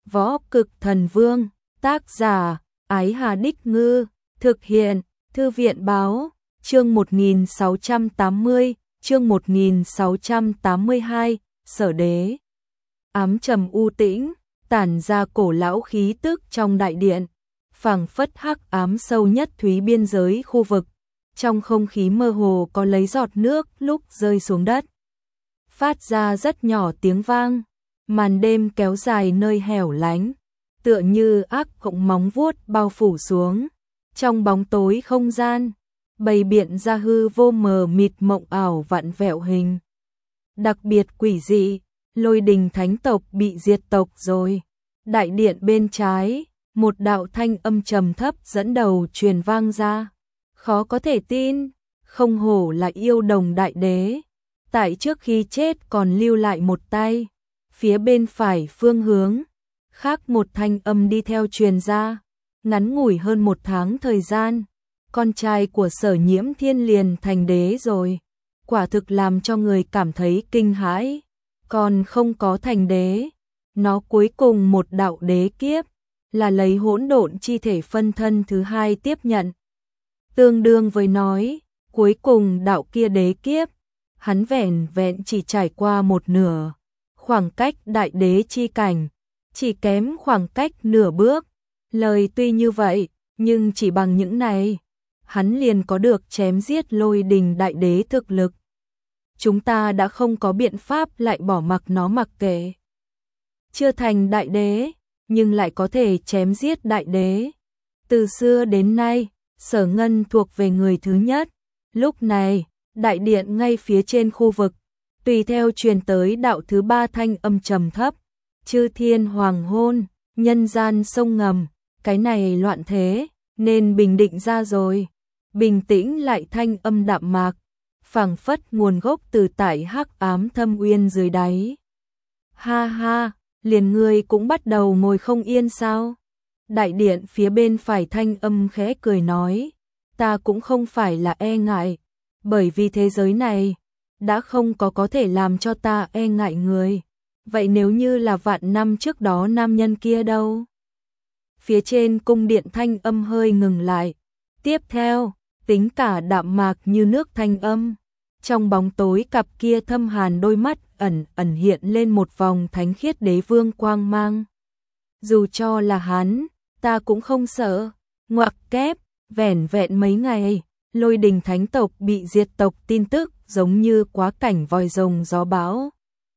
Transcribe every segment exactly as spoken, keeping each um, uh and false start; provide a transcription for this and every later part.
Võ Cực Thần Vương, tác giả, Ái Hà Đích Ngư, thực hiện, Thư viện Báo, chương một nghìn sáu trăm tám mươi, chương một nghìn sáu trăm tám mươi hai, Sở Đế. Ám trầm u tĩnh, tản ra cổ lão khí tức trong đại điện, phảng phất hắc ám sâu nhất thúy biên giới khu vực, trong không khí mơ hồ có lấy giọt nước lúc rơi xuống đất. Phát ra rất nhỏ tiếng vang, màn đêm kéo dài nơi hẻo lánh, tựa như ác cộng móng vuốt bao phủ xuống. Trong bóng tối không gian, bày biện ra hư vô mờ mịt mộng ảo vặn vẹo hình. Đặc biệt quỷ dị, Lôi Đình thánh tộc bị diệt tộc rồi. Đại điện bên trái, một đạo thanh âm trầm thấp dẫn đầu truyền vang ra. Khó có thể tin, không hổ là yêu đồng đại đế. Tại trước khi chết còn lưu lại một tay. Phía bên phải phương hướng, khác một thanh âm đi theo truyền ra. Ngắn ngủi hơn một tháng thời gian, con trai của Sở Nhiễm Thiên liền thành đế rồi. Quả thực làm cho người cảm thấy kinh hãi. Còn không có thành đế, nó cuối cùng một đạo đế kiếp, là lấy hỗn độn chi thể phân thân thứ hai tiếp nhận. Tương đương với nói, cuối cùng đạo kia đế kiếp, hắn vẻn vẹn chỉ trải qua một nửa. Khoảng cách đại đế chi cảnh, chỉ kém khoảng cách nửa bước. Lời tuy như vậy, nhưng chỉ bằng những này, hắn liền có được chém giết Lôi Đình đại đế thực lực. Chúng ta đã không có biện pháp lại bỏ mặc nó mặc kệ. Chưa thành đại đế, nhưng lại có thể chém giết đại đế. Từ xưa đến nay, Sở Ngân thuộc về người thứ nhất. Lúc này, đại điện ngay phía trên khu vực, tùy theo truyền tới đạo thứ ba thanh âm trầm thấp. Chư thiên hoàng hôn, nhân gian sông ngầm, cái này loạn thế, nên bình định ra rồi. Bình tĩnh lại thanh âm đạm mạc, phảng phất nguồn gốc từ tại hắc ám thâm uyên dưới đáy. Ha ha, liền ngươi cũng bắt đầu ngồi không yên sao? Đại điện phía bên phải thanh âm khẽ cười nói, ta cũng không phải là e ngại, bởi vì thế giới này đã không có có thể làm cho ta e ngại người. Vậy nếu như là vạn năm trước đó nam nhân kia đâu? Phía trên cung điện thanh âm hơi ngừng lại. Tiếp theo, tính cả đạm mạc như nước thanh âm. Trong bóng tối cặp kia thâm hàn đôi mắt ẩn ẩn hiện lên một vòng thánh khiết đế vương quang mang. Dù cho là hắn, ta cũng không sợ. Ngoặc kép, vẻn vẹn mấy ngày, Lôi Đình thánh tộc bị diệt tộc tin tức giống như quá cảnh vòi rồng gió bão.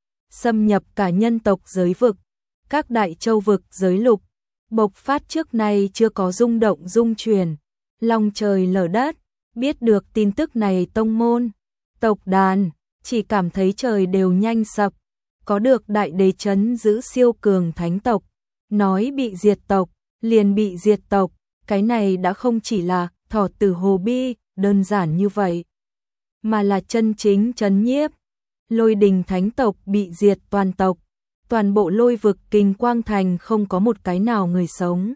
Xâm nhập cả nhân tộc giới vực, các đại châu vực giới lục, bộc phát trước nay chưa có rung động rung truyền, long trời lở đất. Biết được tin tức này tông môn, tộc đàn, chỉ cảm thấy trời đều nhanh sập. Có được đại đế chấn giữ siêu cường thánh tộc, nói bị diệt tộc, liền bị diệt tộc, cái này đã không chỉ là thỏ tử hồ bi, đơn giản như vậy, mà là chân chính chấn nhiếp. Lôi Đình thánh tộc bị diệt toàn tộc, toàn bộ lôi vực Kình Quang Thành không có một cái nào người sống.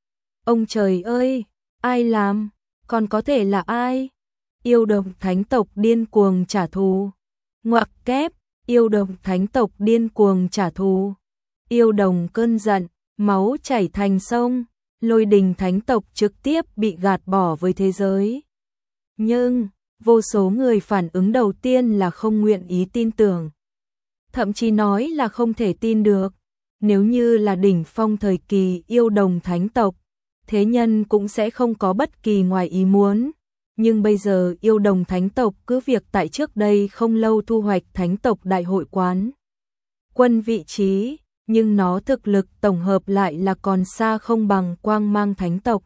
Ông trời ơi, ai làm? Còn có thể là ai? Yêu đồng thánh tộc điên cuồng trả thù. Ngoặc kép, yêu đồng thánh tộc điên cuồng trả thù. Yêu đồng cơn giận, máu chảy thành sông. Lôi Đình thánh tộc trực tiếp bị gạt bỏ với thế giới. Nhưng, vô số người phản ứng đầu tiên là không nguyện ý tin tưởng. Thậm chí nói là không thể tin được. Nếu như là đỉnh phong thời kỳ yêu đồng thánh tộc, thế nhân cũng sẽ không có bất kỳ ngoài ý muốn. Nhưng bây giờ yêu đồng thánh tộc cứ việc tại trước đây không lâu thu hoạch thánh tộc đại hội quán quân vị trí, nhưng nó thực lực tổng hợp lại là còn xa không bằng quang mang thánh tộc,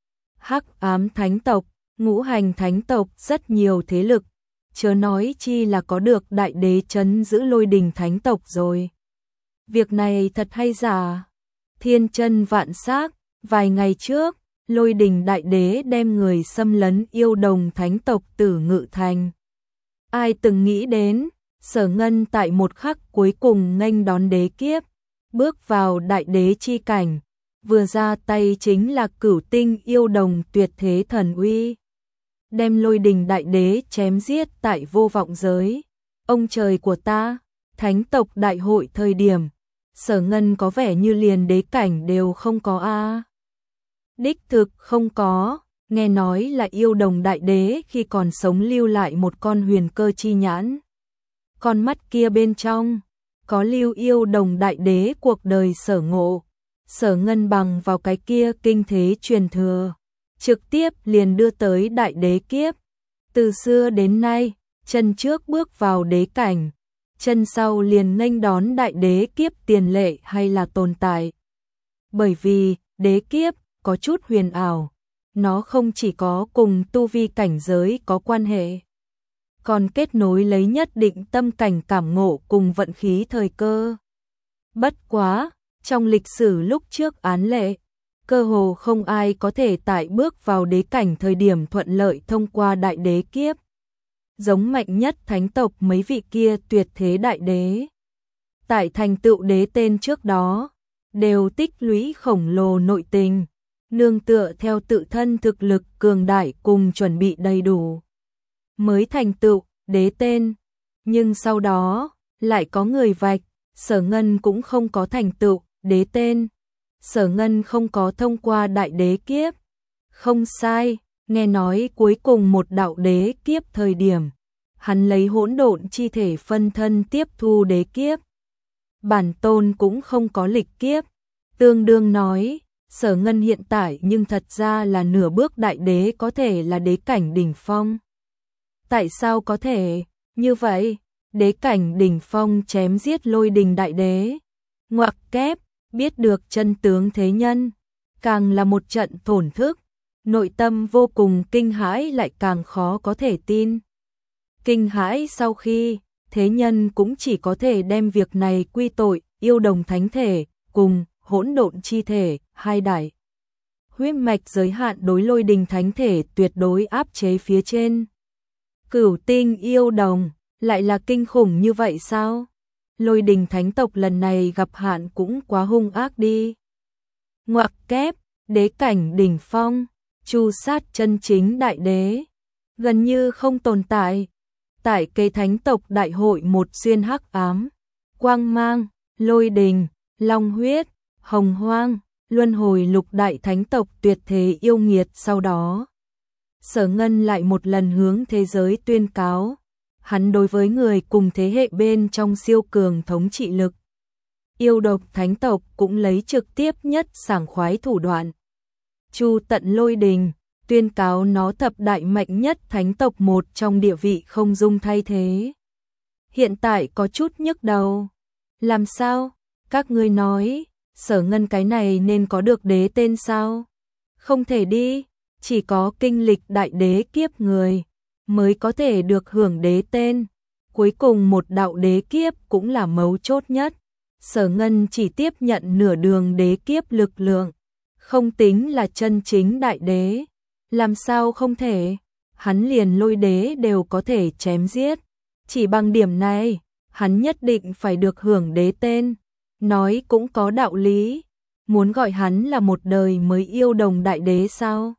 hắc ám thánh tộc, ngũ hành thánh tộc, rất nhiều thế lực, chớ nói chi là có được đại đế chấn giữ Lôi Đình thánh tộc rồi. Việc này thật hay giả? Thiên chân vạn xác, vài ngày trước, Lôi Đình đại đế đem người xâm lấn yêu đồng thánh tộc Tử Ngự Thành. Ai từng nghĩ đến, Sở Ngân tại một khắc cuối cùng nghênh đón đế kiếp, bước vào đại đế chi cảnh, vừa ra tay chính là cửu tinh yêu đồng tuyệt thế thần uy. Đem Lôi Đình đại đế chém giết tại vô vọng giới. Ông trời của ta, thánh tộc đại hội thời điểm, Sở Ngân có vẻ như liền đế cảnh đều không có a. Đích thực không có, nghe nói là Yêu Đồng Đại Đế khi còn sống lưu lại một con huyền cơ chi nhãn. Con mắt kia bên trong có lưu Yêu Đồng Đại Đế cuộc đời sở ngộ. Sở Ngân bằng vào cái kia kinh thế truyền thừa, trực tiếp liền đưa tới đại đế kiếp. Từ xưa đến nay, chân trước bước vào đế cảnh, chân sau liền nghênh đón đại đế kiếp tiền lệ hay là tồn tại. Bởi vì, đế kiếp có chút huyền ảo, nó không chỉ có cùng tu vi cảnh giới có quan hệ, còn kết nối lấy nhất định tâm cảnh cảm ngộ cùng vận khí thời cơ. Bất quá, trong lịch sử lúc trước án lệ, cơ hồ không ai có thể tại bước vào đế cảnh thời điểm thuận lợi thông qua đại đế kiếp. Giống mạnh nhất thánh tộc mấy vị kia tuyệt thế đại đế, tại thành tựu đế tên trước đó, đều tích lũy khổng lồ nội tình, nương tựa theo tự thân thực lực cường đại cùng chuẩn bị đầy đủ, mới thành tựu đế tên. Nhưng sau đó, lại có người vạch, Sở Ngân cũng không có thành tựu đế tên. Sở Ngân không có thông qua đại đế kiếp. Không sai, nghe nói cuối cùng một đạo đế kiếp thời điểm, hắn lấy hỗn độn chi thể phân thân tiếp thu đế kiếp. Bản tôn cũng không có lịch kiếp. Tương đương nói, Sở Ngân hiện tại nhưng thật ra là nửa bước đại đế, có thể là đế cảnh đỉnh phong. Tại sao có thể như vậy? Đế cảnh đỉnh phong chém giết Lôi Đình đại đế. Ngoặc kép, biết được chân tướng thế nhân, càng là một trận thổn thức, nội tâm vô cùng kinh hãi lại càng khó có thể tin. Kinh hãi sau khi, thế nhân cũng chỉ có thể đem việc này quy tội Yêu Đồng thánh thể cùng hỗn độn chi thể, hai đại huyết mạch giới hạn đối Lôi Đình thánh thể tuyệt đối áp chế phía trên. Cửu tinh yêu đồng, lại là kinh khủng như vậy sao? Lôi Đình thánh tộc lần này gặp hạn cũng quá hung ác đi. Ngoặc kép, đế cảnh đỉnh phong, chu sát chân chính đại đế, gần như không tồn tại. Tại cây thánh tộc đại hội một xuyên hắc ám, quang mang, Lôi Đình, long huyết, hồng hoang, luân hồi lục đại thánh tộc tuyệt thế yêu nghiệt sau đó. Sở Ngân lại một lần hướng thế giới tuyên cáo, hắn đối với người cùng thế hệ bên trong siêu cường thống trị lực. Yêu độc thánh tộc cũng lấy trực tiếp nhất sảng khoái thủ đoạn. Chu tận Lôi Đình, tuyên cáo nó thập đại mạnh nhất thánh tộc một trong địa vị không dung thay thế. Hiện tại có chút nhức đầu. Làm sao? Các ngươi nói, Sở Ngân cái này nên có được đế tên sao? Không thể đi, chỉ có kinh lịch đại đế kiếp người mới có thể được hưởng đế tên. Cuối cùng một đạo đế kiếp cũng là mấu chốt nhất. Sở Ngân chỉ tiếp nhận nửa đường đế kiếp lực lượng, không tính là chân chính đại đế. Làm sao không thể? Hắn liền Lôi đế đều có thể chém giết. Chỉ bằng điểm này, hắn nhất định phải được hưởng đế tên. Nói cũng có đạo lý. Muốn gọi hắn là một đời mới Yêu Đồng đại đế sao?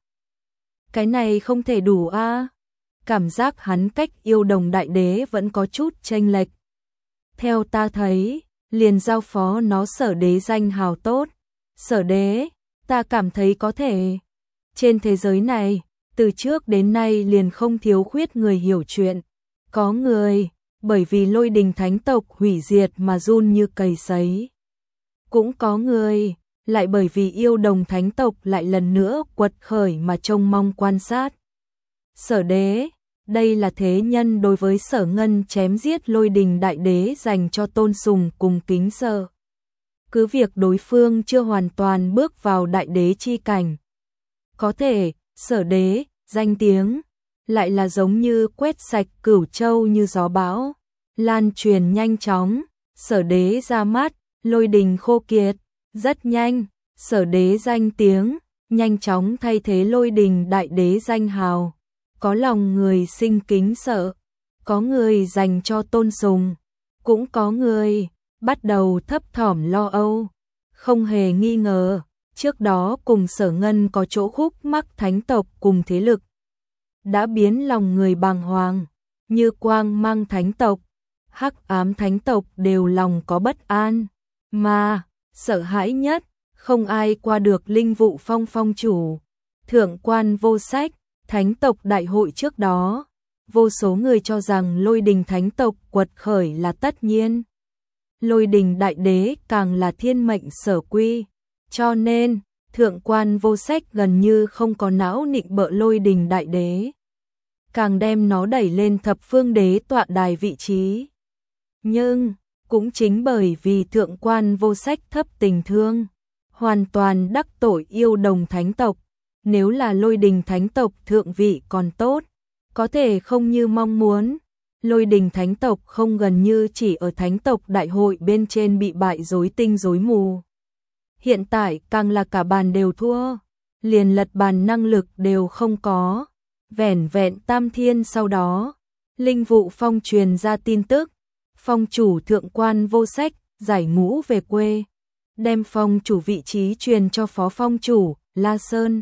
Cái này không thể đủ a. À? Cảm giác hắn cách Yêu Đồng đại đế vẫn có chút chênh lệch. Theo ta thấy, liền giao phó nó Sở đế danh hào tốt. Sở đế, ta cảm thấy có thể. Trên thế giới này, từ trước đến nay liền không thiếu khuyết người hiểu chuyện. Có người, bởi vì Lôi Đình thánh tộc hủy diệt mà run như cầy sấy. Cũng có người, lại bởi vì Yêu Đồng thánh tộc lại lần nữa quật khởi mà trông mong quan sát. Sở đế, đây là thế nhân đối với Sở Ngân chém giết Lôi Đình đại đế dành cho tôn sùng cùng kính sợ. Cứ việc đối phương chưa hoàn toàn bước vào đại đế chi cảnh. Có thể, Sở đế, danh tiếng, lại là giống như quét sạch Cửu Châu như gió bão, lan truyền nhanh chóng. Sở đế ra mắt, Lôi Đình khô kiệt, rất nhanh, Sở đế danh tiếng, nhanh chóng thay thế Lôi Đình đại đế danh hào. Có lòng người sinh kính sợ, có người dành cho tôn sùng, cũng có người bắt đầu thấp thỏm lo âu. Không hề nghi ngờ, trước đó cùng Sở Ngân có chỗ khúc mắc thánh tộc cùng thế lực, đã biến lòng người bàng hoàng, như Quang Mang thánh tộc, Hắc Ám thánh tộc đều lòng có bất an. Mà, sợ hãi nhất, không ai qua được Linh Vụ Phong phong chủ. Thượng quan Vô Sách, thánh tộc đại hội trước đó, vô số người cho rằng Lôi Đình thánh tộc quật khởi là tất nhiên. Lôi Đình đại đế càng là thiên mệnh sở quy, cho nên, thượng quan Vô Sách gần như không có não nịnh bợ Lôi Đình đại đế. Càng đem nó đẩy lên thập phương đế tọa đài vị trí. Nhưng, cũng chính bởi vì thượng quan Vô Sách thấp tình thương, hoàn toàn đắc tội yêu đồng thánh tộc, nếu là Lôi Đình thánh tộc thượng vị còn tốt, có thể không như mong muốn. Lôi Đình thánh tộc không gần như chỉ ở thánh tộc đại hội bên trên bị bại rối tinh rối mù. Hiện tại càng là cả bàn đều thua, liền lật bàn năng lực đều không có. Vẻn vẹn tam thiên sau đó, Linh Vụ Phong truyền ra tin tức, phong chủ thượng quan Vô Sách giải ngũ về quê, đem phong chủ vị trí truyền cho phó phong chủ La Sơn.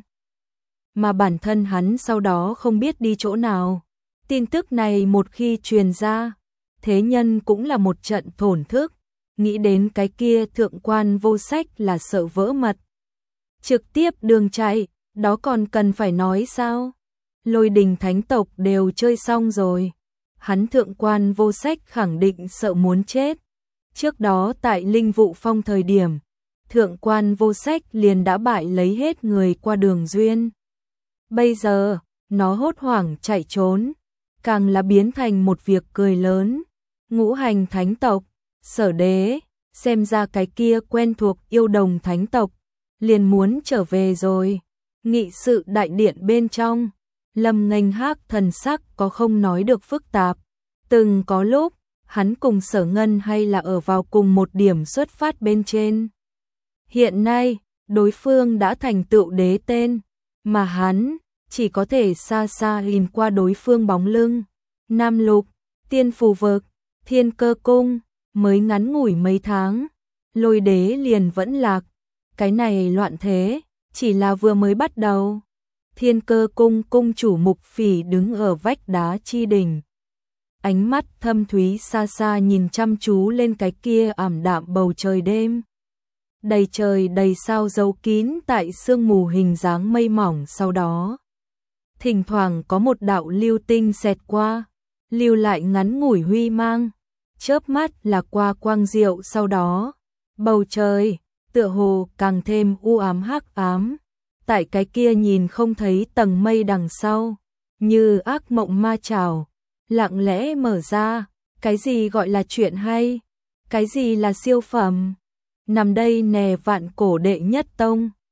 Mà bản thân hắn sau đó không biết đi chỗ nào. Tin tức này một khi truyền ra, thế nhân cũng là một trận thổn thức, nghĩ đến cái kia thượng quan Vô Sách là sợ vỡ mật. Trực tiếp đường chạy, đó còn cần phải nói sao? Lôi Đình thánh tộc đều chơi xong rồi. Hắn thượng quan Vô Sách khẳng định sợ muốn chết. Trước đó tại Linh Vụ Phong thời điểm, thượng quan Vô Sách liền đã bại lấy hết người qua đường duyên. Bây giờ, nó hốt hoảng chạy trốn, càng là biến thành một việc cười lớn. Ngũ hành thánh tộc, Sở Đế, xem ra cái kia quen thuộc yêu đồng thánh tộc, liền muốn trở về rồi. Nghị sự đại điện bên trong, Lâm Nghênh Hác thần sắc có không nói được phức tạp. Từng có lúc, hắn cùng Sở Ngân hay là ở vào cùng một điểm xuất phát bên trên. Hiện nay, đối phương đã thành tựu đế tên, mà hắn chỉ có thể xa xa nhìn qua đối phương bóng lưng. Nam Lục, Tiên Phù Vực, Thiên Cơ Cung, mới ngắn ngủi mấy tháng, Lôi đế liền vẫn lạc. Cái này loạn thế, chỉ là vừa mới bắt đầu. Thiên Cơ Cung cung chủ Mục Phỉ đứng ở vách đá chi đỉnh. Ánh mắt thâm thúy xa xa nhìn chăm chú lên cái kia ảm đạm bầu trời đêm. Đầy trời đầy sao giấu kín tại sương mù hình dáng mây mỏng sau đó. Thỉnh thoảng có một đạo lưu tinh xẹt qua, lưu lại ngắn ngủi huy mang, chớp mắt là qua quang diệu sau đó. Bầu trời, tựa hồ càng thêm u ám hắc ám, tại cái kia nhìn không thấy tầng mây đằng sau, như ác mộng ma chảo, lặng lẽ mở ra, cái gì gọi là chuyện hay, cái gì là siêu phẩm. Nằm đây nè vạn cổ đệ nhất tông.